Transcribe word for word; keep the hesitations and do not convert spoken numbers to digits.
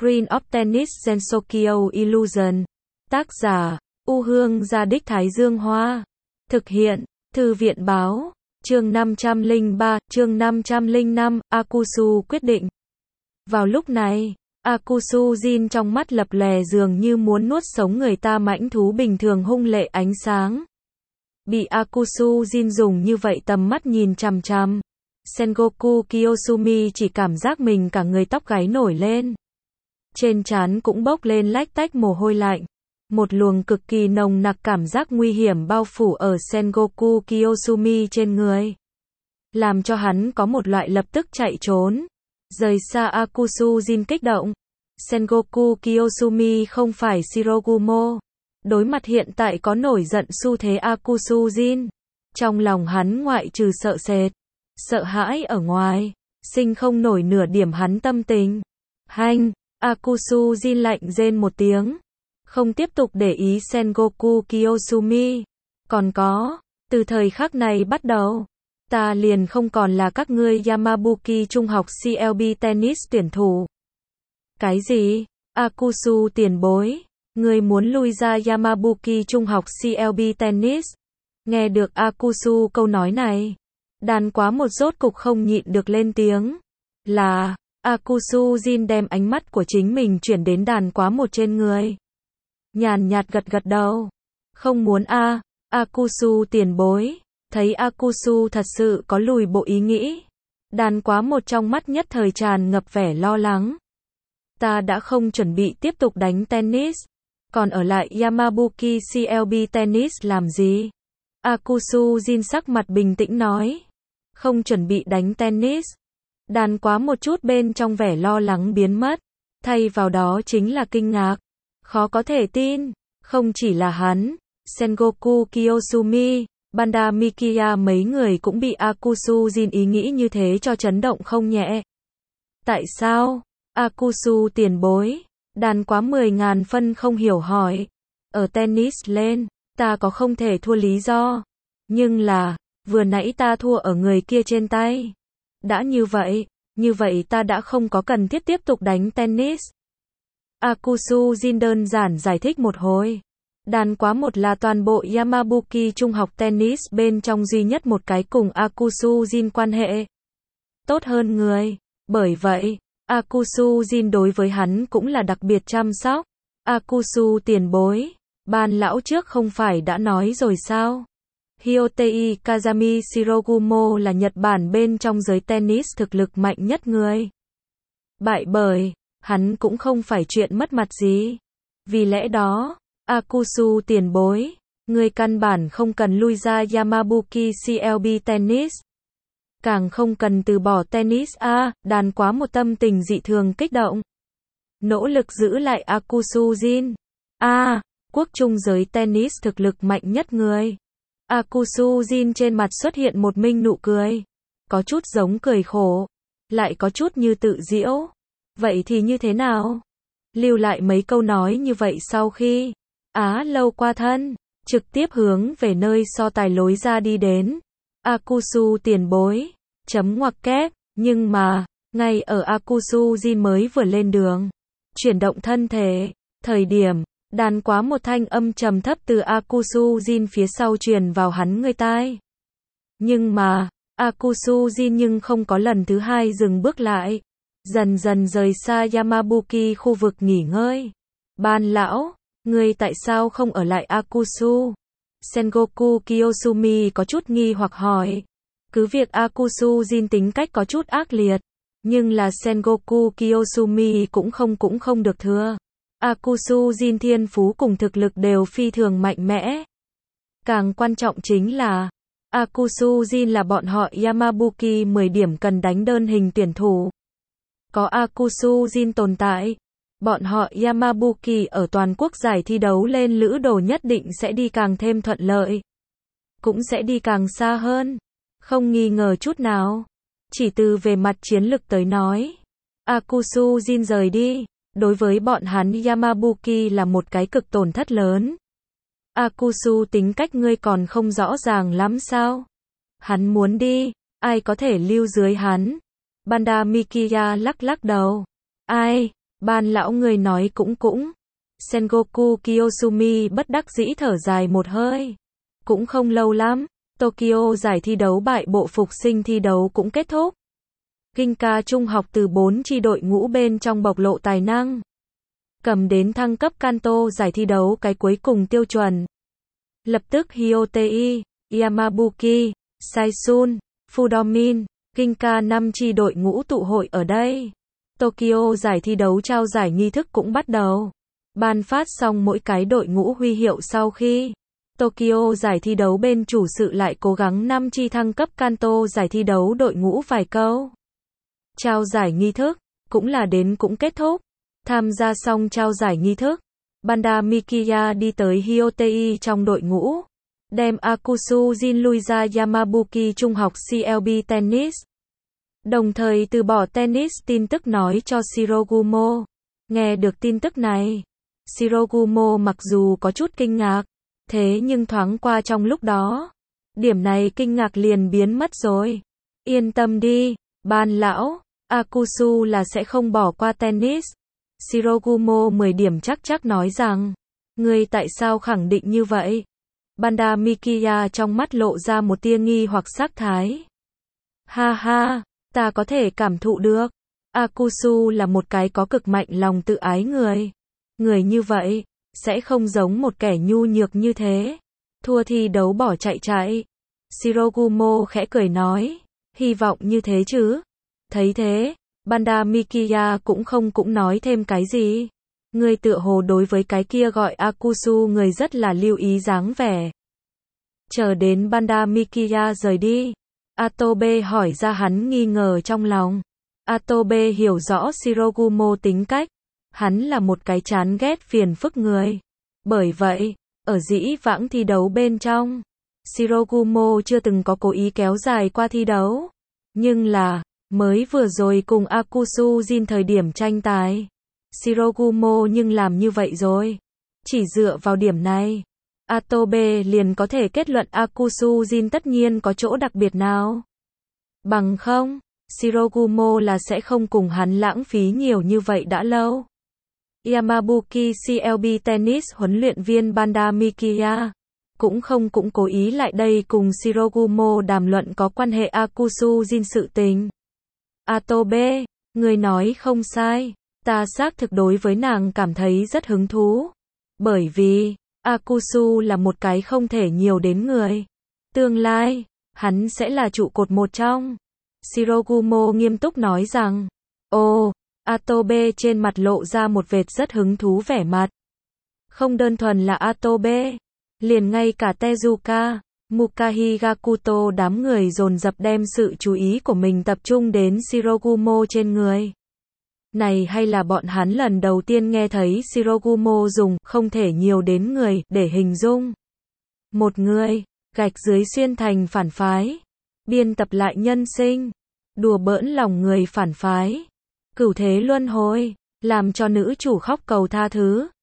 Screen of Tennis Gensokyo Illusion. Tác giả, U Hương Gia Đích Thái Dương Hoa. Thực hiện, Thư viện Báo. Chương năm trăm lẻ ba, chương năm trăm lẻ năm, Akusu quyết định. Vào lúc này, Akusu Jin trong mắt lập lòe dường như muốn nuốt sống người ta mãnh thú bình thường hung lệ ánh sáng. Bị Akusu Jin dùng như vậy tầm mắt nhìn chằm chằm, Sengoku Kiyosumi chỉ cảm giác mình cả người tóc gáy nổi lên. Trên trán cũng bốc lên lách tách mồ hôi lạnh. Một luồng cực kỳ nồng nặc cảm giác nguy hiểm bao phủ ở Sengoku Kiyosumi trên người, làm cho hắn có một loại lập tức chạy trốn, rời xa Akusu Jin kích động. Sengoku Kiyosumi không phải Shirogumo. Đối mặt hiện tại có nổi giận xu thế Akusu Jin, trong lòng hắn ngoại trừ sợ sệt, sợ hãi ở ngoài, sinh không nổi nửa điểm hắn tâm tình. Hanh, Akusu Jin lạnh rên một tiếng, không tiếp tục để ý Sengoku Kiyosumi. Còn có, từ thời khắc này bắt đầu, ta liền không còn là các ngươi Yamabuki trung học xê lờ bê tennis tuyển thủ. Cái gì? Akusu tiền bối, ngươi muốn lui ra Yamabuki trung học xê lờ bê tennis? Nghe được Akusu câu nói này, đàn quá một rốt cục không nhịn được lên tiếng. Là, Akusu Jin đem ánh mắt của chính mình chuyển đến đàn quá một trên người. Nhàn nhạt gật gật đầu. Không muốn a, à, Akusu tiền bối. Thấy Akusu thật sự có lùi bộ ý nghĩ, đàn quá một trong mắt nhất thời tràn ngập vẻ lo lắng. Ta đã không chuẩn bị tiếp tục đánh tennis, còn ở lại Yamabuki xê lờ bê tennis làm gì? Akusu Jin sắc mặt bình tĩnh nói. Không chuẩn bị đánh tennis. Đàn quá một chút bên trong vẻ lo lắng biến mất, thay vào đó chính là kinh ngạc. Khó có thể tin, không chỉ là hắn, Sengoku Kiyosumi, Banda Mikiya mấy người cũng bị Akusu Jin ý nghĩ như thế cho chấn động không nhẹ. Tại sao? Akusu tiền bối, đàn quá mười ngàn phân không hiểu hỏi. Ở tennis lên, ta có không thể thua lý do. Nhưng là, vừa nãy ta thua ở người kia trên tay. Đã như vậy, như vậy ta đã không có cần thiết tiếp tục đánh tennis. Akusu Jin đơn giản giải thích một hồi. Đàn quá một là toàn bộ Yamabuki trung học tennis bên trong duy nhất một cái cùng Akusu Jin quan hệ tốt hơn người. Bởi vậy, Akusu Jin đối với hắn cũng là đặc biệt chăm sóc. Akusu tiền bối, ban lão trước không phải đã nói rồi sao? Hyotei Kazami Shirogumo là Nhật Bản bên trong giới tennis thực lực mạnh nhất người. Bại bởi, hắn cũng không phải chuyện mất mặt gì. Vì lẽ đó, Akusu tiền bối, người căn bản không cần lui ra Yamabuki xê lờ bê tennis. Càng không cần từ bỏ tennis a, à, đàn quá một tâm tình dị thường kích động. Nỗ lực giữ lại Akusu Jin. A, à, quốc trung giới tennis thực lực mạnh nhất người. Akusu Jin trên mặt xuất hiện một minh nụ cười. Có chút giống cười khổ, lại có chút như tự giễu. Vậy thì như thế nào? Lưu lại mấy câu nói như vậy sau khi Á lâu qua thân, trực tiếp hướng về nơi so tài lối ra đi đến. Akusu tiền bối, chấm ngoặc kép, nhưng mà, ngay ở Akusu Jin mới vừa lên đường, chuyển động thân thể, thời điểm, đàn quá một thanh âm trầm thấp từ Akusu Jin phía sau truyền vào hắn người tai. Nhưng mà, Akusu Jin nhưng không có lần thứ hai dừng bước lại, dần dần rời xa Yamabuki khu vực nghỉ ngơi. Ban lão, ngươi tại sao không ở lại Akusu? Sengoku Kiyosumi có chút nghi hoặc hỏi. Cứ việc Akusu Jin tính cách có chút ác liệt, nhưng là Sengoku Kiyosumi cũng không cũng không được thừa. Akusu Jin thiên phú cùng thực lực đều phi thường mạnh mẽ. Càng quan trọng chính là, Akusu Jin là bọn họ Yamabuki mười điểm cần đánh đơn hình tuyển thủ. Có Akusu Jin tồn tại, bọn họ Yamabuki ở toàn quốc giải thi đấu lên lữ đồ nhất định sẽ đi càng thêm thuận lợi. Cũng sẽ đi càng xa hơn. Không nghi ngờ chút nào. Chỉ từ về mặt chiến lực tới nói, Akusu Jin rời đi, đối với bọn hắn Yamabuki là một cái cực tổn thất lớn. Akusu tính cách ngươi còn không rõ ràng lắm sao? Hắn muốn đi, ai có thể lưu dưới hắn? Banda Mikiya lắc lắc đầu. Ai? Ban lão người nói cũng cũng. Sengoku Kiyosumi bất đắc dĩ thở dài một hơi. Cũng không lâu lắm, Tokyo giải thi đấu bại bộ phục sinh thi đấu cũng kết thúc. Ginka trung học từ bốn chi đội ngũ bên trong bộc lộ tài năng. Cầm đến thăng cấp Kanto giải thi đấu cái cuối cùng tiêu chuẩn. Lập tức Hyotei, Yamabuki, Saisun, Fudomin, Ginka năm chi đội ngũ tụ hội ở đây. Tokyo giải thi đấu trao giải nghi thức cũng bắt đầu. Ban phát xong mỗi cái đội ngũ huy hiệu sau khi Tokyo giải thi đấu bên chủ sự lại cố gắng năm chi thăng cấp Kanto giải thi đấu đội ngũ vài câu. Trao giải nghi thức, cũng là đến cũng kết thúc. Tham gia xong trao giải nghi thức, Banda Mikiya đi tới Hyotei trong đội ngũ, đem Akusu Jin lui ra Yamabuki trung học xê lờ bê Tennis. Đồng thời từ bỏ tennis tin tức nói cho Shirogumo. Nghe được tin tức này, Shirogumo mặc dù có chút kinh ngạc, thế nhưng thoáng qua trong lúc đó, điểm này kinh ngạc liền biến mất rồi. Yên tâm đi, ban lão, Akusu là sẽ không bỏ qua tennis. Shirogumo mười điểm chắc chắc nói rằng, ngươi tại sao khẳng định như vậy? Banda Mikiya trong mắt lộ ra một tia nghi hoặc sắc thái. Ha ha, ta có thể cảm thụ được. Akusu là một cái có cực mạnh lòng tự ái người. Người như vậy, sẽ không giống một kẻ nhu nhược như thế. Thua thi đấu bỏ chạy chạy. Shirogumo khẽ cười nói, hy vọng như thế chứ. Thấy thế, Banda Mikiya cũng không cũng nói thêm cái gì. Người tựa hồ đối với cái kia gọi Akusu người rất là lưu ý dáng vẻ. Chờ đến Banda Mikiya rời đi, Atobe hỏi ra hắn nghi ngờ trong lòng. Atobe hiểu rõ Shirogumo tính cách. Hắn là một cái chán ghét phiền phức người. Bởi vậy, ở dĩ vãng thi đấu bên trong, Shirogumo chưa từng có cố ý kéo dài qua thi đấu. Nhưng là, mới vừa rồi cùng Akusu Jin thời điểm tranh tài, Shirogumo nhưng làm như vậy rồi. Chỉ dựa vào điểm này, Atobe liền có thể kết luận Akusu Jin tất nhiên có chỗ đặc biệt nào. Bằng không, Shirogumo là sẽ không cùng hắn lãng phí nhiều như vậy đã lâu. Yamabuki xê lờ bê Tennis huấn luyện viên Banda Mikiya cũng không cũng cố ý lại đây cùng Shirogumo đàm luận có quan hệ Akusu Jin sự tình. Atobe, người nói không sai, ta xác thực đối với nàng cảm thấy rất hứng thú. Bởi vì, Akusu là một cái không thể nhiều đến người. Tương lai, hắn sẽ là trụ cột một trong. Shirogumo nghiêm túc nói rằng, ồ, Atobe trên mặt lộ ra một vệt rất hứng thú vẻ mặt. Không đơn thuần là Atobe, liền ngay cả Tezuka, Mukahi Gakuto đám người dồn dập đem sự chú ý của mình tập trung đến Shirogumo trên người. Này hay là bọn hắn lần đầu tiên nghe thấy Shirogumo dùng không thể nhiều đến người để hình dung một người, gạch dưới xuyên thành phản phái, biên tập lại nhân sinh, đùa bỡn lòng người phản phái, cửu thế luân hồi, làm cho nữ chủ khóc cầu tha thứ.